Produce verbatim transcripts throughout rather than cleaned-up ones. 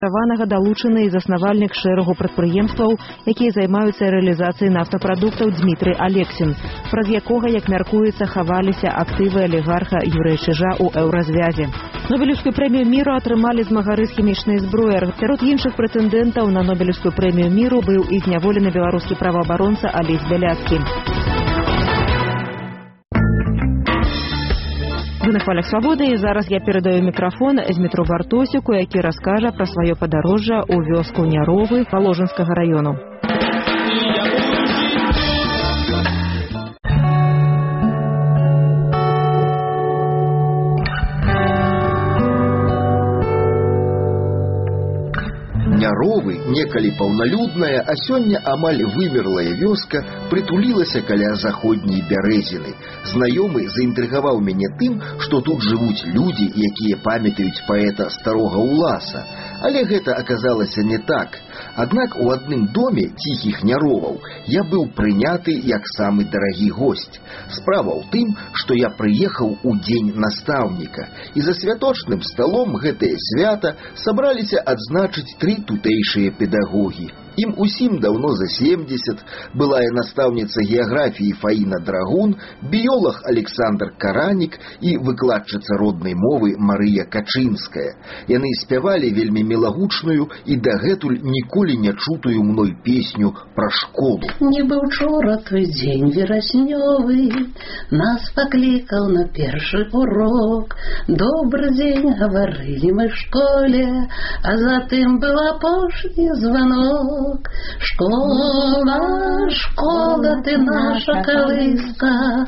Раванага далучаны і заснавальнік шэрагу прадпрыемстваў, якія займаюцца рэалізацыяй нафтапрадуктаў Дмітрый Алексін, праз якога, як мяркуецца, хаваліся актывы алігарха Юрыя Чижа ў еўразвязе. Нобелевскую прэмію міру атрымалі змагары з хімічнай зброяй. Сярод іншых прэтэндэнтаў на Нобелевскую прэмію міру быў і зняволены беларускі праваабаронца Алесь Бяляцкі. Вы на хвалях свабоды, і зараз я перадаю мікрафон Змітру Бартосіку, які раскажа пра сваё падарожжа ў вёску Няровы Паложынскага раёну. Няровы, некалі паўналюдная, а сёння амаль вымерлая вёска прытулілася каля заходняй бярэзіны. Знаёмы заінтрыгаваў мяне тым, што тут жывуць людзі, якія памятаюць паэта Старога Уласа. Але гэта аказалася не так. Аднак у адным доме ціхіх Няроваў я быў прыняты як самы дарагі госць. Справа ў тым, што я прыехаў у дзень настаўніка, і за святочным сталом гэтае свята сабраліся адзначыць тры тутэйшыя педагогі. Ім усім даўно за семдзесят, былая настаўніца геаграфіі Фаіна Драгун, біёлаг Александр Каранік і выкладчыца роднай мовы Марыя Качынская. Яны спявалі вельмі мілагучную і дагэтуль ніколі не чутую мной песню пра школу. Нібы учора твой дзень вераснёвы нас паклікаў на першы урок. Добры дзень, гаварылі мы в школе, а затым быў апошні званок. Школа, школа, ты наша колыска,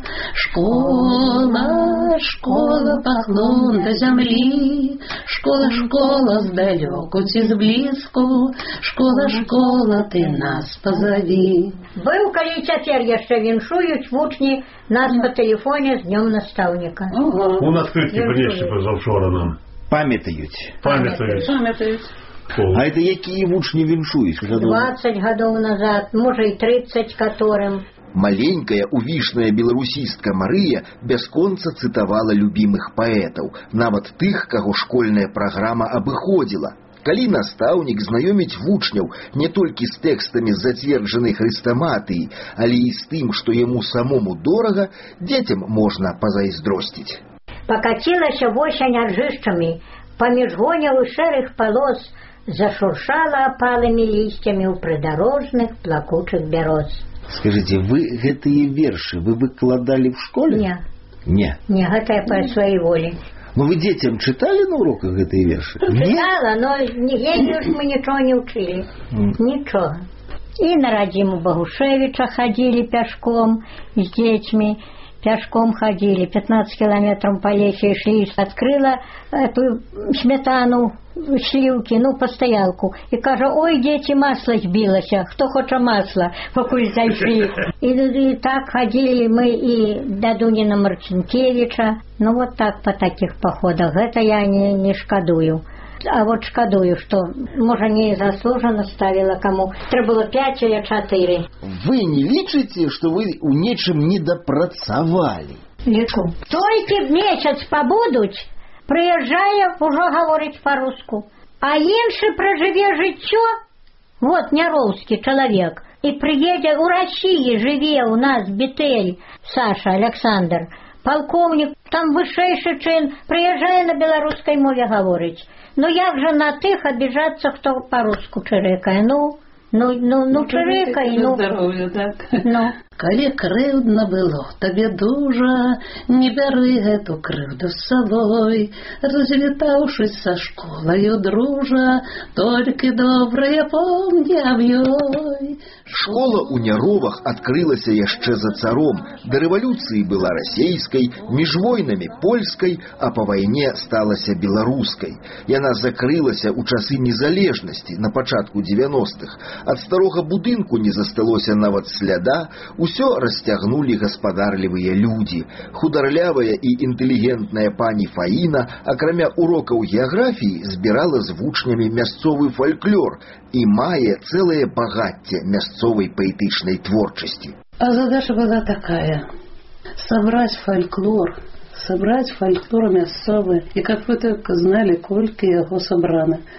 школа, школа, паклон до зямлі, школа, школа, здалёку ці зблізку, школа, школа, ты нас пазаві. Быў, калі цяпер яшчэ віншуюць вучні нас па тэлефоне з днём настаўніка. Он адкрыткі прынесці пазаўчора нам. Памятаюць. Памятаюць. Памятаюць. А это якія вучні віншуюць? двадцать гадоў назад, можа і тридцать которым. Маленькая увішная беларусістка Марыя бясконца цытавала любімых паэтаў, нават тых, каго школьная праграма абыходзіла. Калі настаўнік знаёміць вучняў не толькі з тэкстамі зацверджанай хрыстаматыі, але і з тым, што яму самому дорага, дзецям можна пазайздросціць. Пакацілася восень аржышчамі, паміж гонявых шэрых палос зашуршала апалымі лісцямі ў прыдарожных плакучых бяроз. Скажите, вы гэтыя вершы вы выкладалі в школе? Не. Не. Не, гэта я па сваёй волі. Ну вы дзецям чыталі на уроках гэтыя вершы? Чытала, но ей мы нічога не ўчылі. Mm. Нічога. І на радзіму Багушевіча хадзілі пяшком з дзецьмі. Пяшком ходили, пятнадцать километров по лесе шли, открыла эту сметану, сливки, ну, постоялку. И кажа, ой, дети, масло сбилося, кто хочет масло, покуль зайшли. И, и так ходили мы и до Дунина Марцинкевича. Ну, вот так по таких походах. Это я не, не шкадую. А вот шкадую, что, может, не заслуженно ставила кому. Треба было пять или четыре. Вы не лічыце, что вы у нечым не допрацавали? Лічу. Только месяц побудуть, приезжая, уже говорить по-русски. А инши проживе житё, вот няровский человек, и приедет у России, живе у нас Бетель, Саша Александр, полковник, там вышэйшы чин, приезжая на белорусской мове говорить. Ну як же на тых обижаться, кто по-русски чирикає? Ну, ну, ну, ну чирикає, ну. Здоров'я, так. Ну. Коли кривдно було тобі дуже, не бери эту кривду з собою, розлітавшись со школою дружа, тільки добре помні об ёй. Школа у Няровах адкрылася яшчэ за царом. Да рэвалюцыі была расейскай, між войнамі польскай, а па вайне сталася беларускай. Яна закрылася ў часы незалежнасці на пачатку дзевяностых. Ад старога будынку не засталося нават сляда, усё расцягнулі гаспадарлівыя людзі. Хударлявая і інтэлігентная пані Фаіна, акрамя урокаў геаграфіі, збірала з вучнямі мясцовы фальклор і мае цэлае багацце мясцовай паэтычнай творчасці. А задача была такая — собрать фольклор, собрать фольклор мясцовы, и как вы только знали, колькі яго собраны.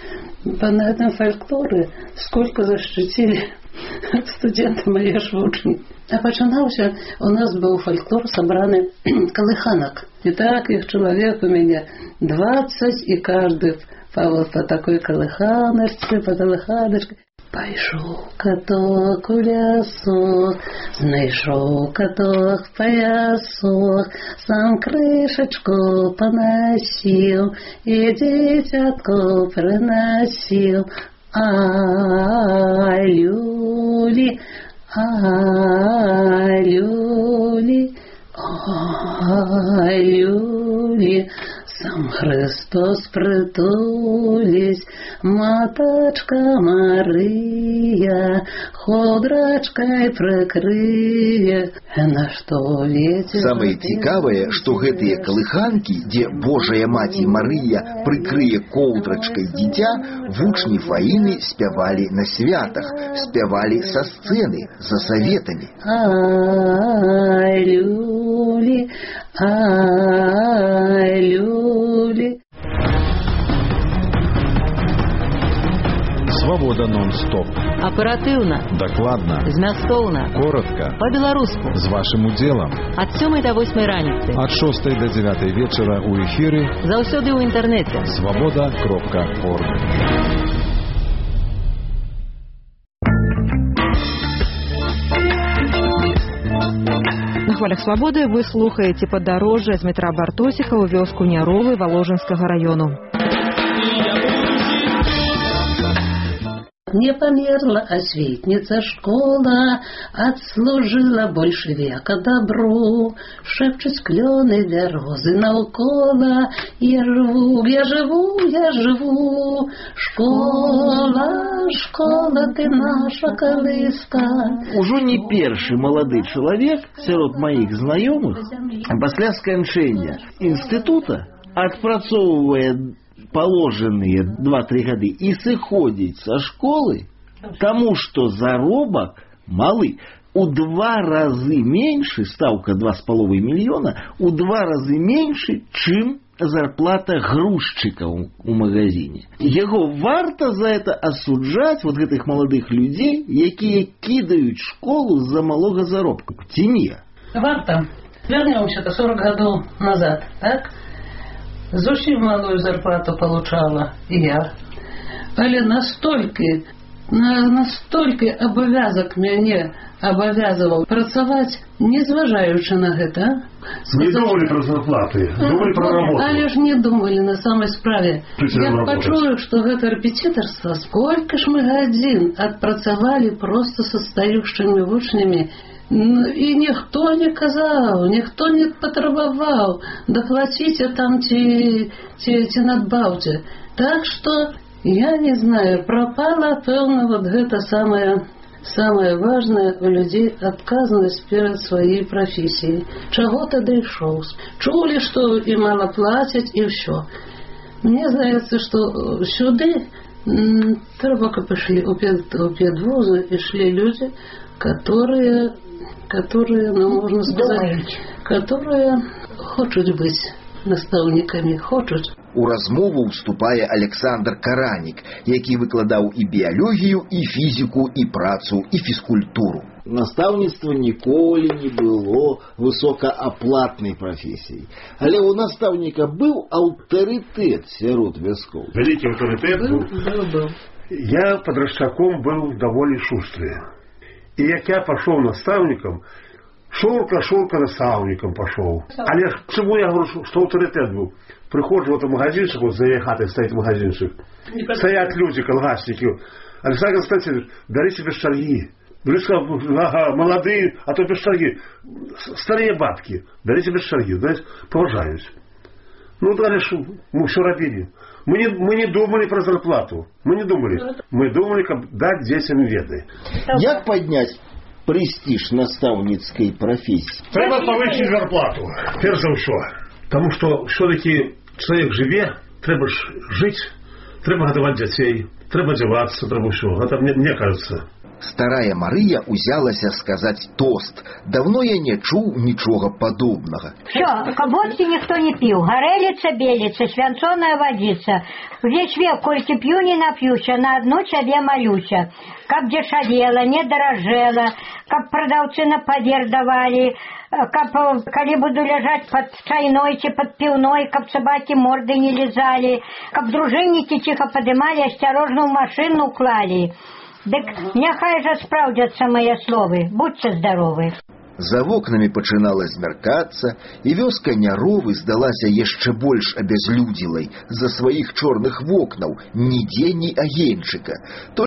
на этом фольклоре сколько защитили студенты мои ж вучні. А пачынаўся, у нас был фольклор собраны колыханок. И так их человек у меня двадцать, и каждый по, по такой колыханочке, по колыханочке. Пайшоў каток у лясок, знайшоў каток паясок, сам крышачку панасіў, і дзіцятку прынасіў. Ай, люлі, ай, люлі, ай, люлі, сам Христос притулись, маточка Мария ходрачкой прикрые, на что ветер... Самое цікавае, што гэтыя калыханкі, дзе Божая Маці Марыя прыкрые коўдрачкай дзіця, вучні Фаіны спявалі на святах, спявалі са сцэны, за саветамі. Ай, люлі, ай, люлі. Свобода нон-стоп. Аператыўна, Дакладна. змястоўна, Коротко. па-беларуску. З вашым удзелам. Ад сёмай да восьмай раніцы. Ад шостай да дзявятай вечара ў эфіры. Заўсёды ў інтэрнэце. свобода кропка орг. На хвалях свабоды вы слухаеце падарожжа з метра Бартосіха ў вёску Няровы Валожынскага раёну. Не померла осветница школа, отслужила больше века добру, шепчут клены березы наукола. Я живу, я живу, я живу, школа, школа, ты наша колыска. Ужо не першы малады чалавек сярод маіх знаёмых пасля сканчэння інстытута адпрацоўвае положенные два-три гады и сыходить со школы, тому что заробок малый, у два разы меньше, ставка два с половиной миллиона, у два разы меньше, чем зарплата грузчика у, у магазине. Его варто за это осуджать, вот этих молодых людей, якія кидают школу за малого заробка. Тимия. Варто. Вернемся-то сорок годов назад, так? Зусім малую зарплату получала и я. Але настолько, на, настолько обовязок мяне обовязывал працаваць, не зважаючы на гэта. Не думали про зарплаты, думали про работу. Але ж не думали на самой справе. Я почую, что гэта репетиторство, сколько ж мы гадзін адпрацавалі просто со стаючымі вучнямі. И никто не казал, никто не потребовал, доплатите там те, те, те надбавьте. Так что, я не знаю, пропала, певно, вот это самое, самое важное у людей отказанность перед своей профессией. Чего-то дошел. Чули, что и мало платят, и все. Мне кажется, что сюда треба пошли у педвуза и шли люди, которые... которые, ну, можно сказать, которые хочуць быць настаўнікамі, хочуць. У размову ўступае Александр Каранік, які выкладаў і біялогію, і фізіку, і працу, і фізкультуру. Настаўніцтва ніколі не было высокааплатнай прафесіяй. Але у настаўніка быў аўтарытэт сярод вяскоў. Вялікі аўтарытэт быў. Был, был. Я подростаком был довольно шустрый. И як я пошел наставником, шурка-шурка наставником пошел. Але чему я говорю, что авторитет был? Приходжу в этот магазинчик, вот за хатой стоит магазинчик. Стоят люди, колгасники. Александр Константинович, дарите без шарги. Ага, молодые, а то без шарги. Старые бабки, дарите без шарги. Знаете, поважаюсь. Ну, дальше мы все робили. Мы не, мы не думали про зарплату. Мы не думали. Мы думали, как дать детям веды. Як поднять престиж наставницкой профессии? Треба повысить зарплату. Перш за все. Потому что все-таки человек живе, треба жить, треба годовать детей, треба одеваться, треба все. Это мне, мне кажется. Старая Марыя узялася сказаць тост. Давно я не чуў нічога падобнага. Все, водки никто не пил. Горелица, белица, свянцоная водица. Весь век, кольки пью, не напьюся, на одну тебе молюся. Каб дешевела, не дорожела, каб продавцы на подер давали, каб, коли буду лежать под чайной, чи под пивной, каб собаки морды не лизали, каб дружинники тихо подымали, осторожно в машину клали. Дык няхай же справдятся мои словы. Будьте здоровы. За вокнамі пачынала змяркацца, і вёска Няровы здалася яшчэ больш абязлюдзелай з-за сваіх чорных вокнаў, нідзе ні агеньчыка.